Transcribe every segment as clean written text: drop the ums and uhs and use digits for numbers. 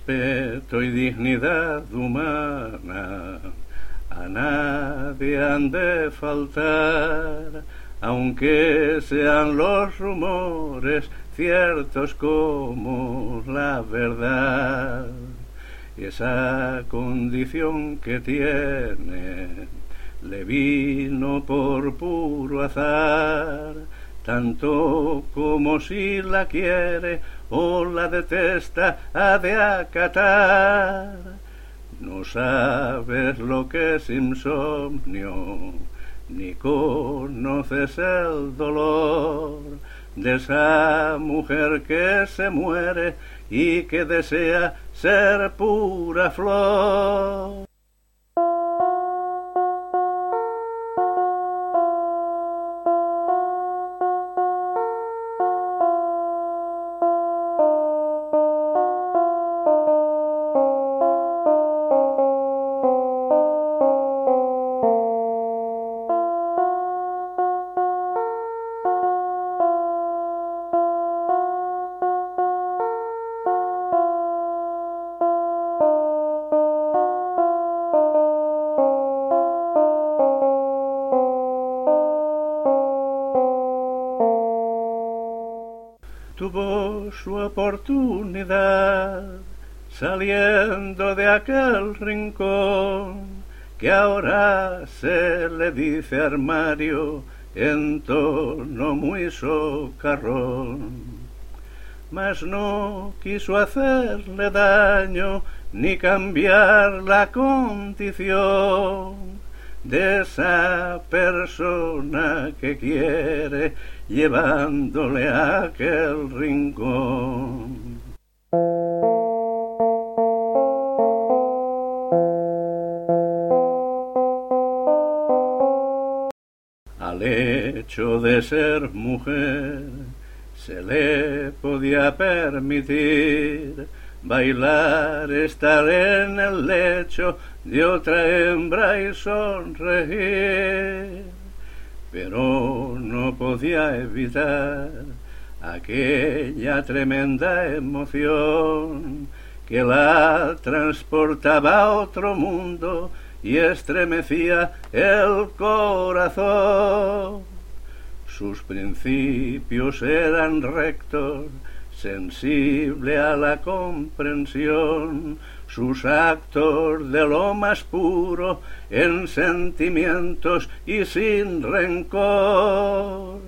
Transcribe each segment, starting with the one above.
respeto y dignidad humana a nadie han de faltar, aunque sean los rumores ciertos como la verdad. Y esa condición que tiene le vino por puro azar, tanto como si la quiere o la detesta ha de acatar. No sabes lo que es insomnio, ni conoces el dolor de esa mujer que se muere y que desea ser pura flor. Tuvo su oportunidad saliendo de aquel rincón que ahora se le dice armario en tono muy socarrón. Mas no quiso hacerle daño ni cambiar la condición de esa persona que quiere, llevándole a aquel rincón. Al hecho de ser mujer se le podía permitir bailar, estar en el lecho de otra hembra y sonreír, pero no podía evitar aquella tremenda emoción que la transportaba a otro mundo y estremecía el corazón. Sus principios eran rectos, sensible a la comprensión, sus actos de lo más puro, en sentimientos y sin rencor.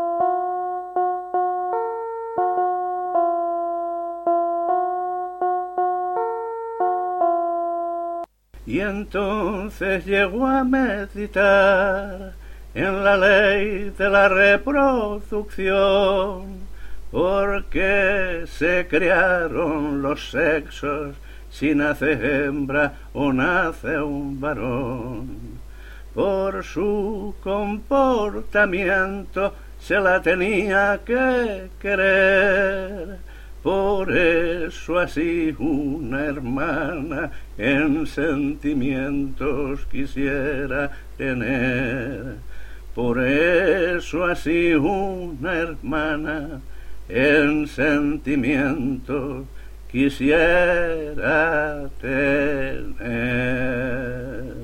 Y entonces llegó a meditar en la ley de la reproducción, porque se crearon los sexos si nace hembra o nace un varón. Por su comportamiento se la tenía que querer, por eso así una hermana en sentimientos quisiera tener. Por eso así una hermana en sentimientos quisiera tener.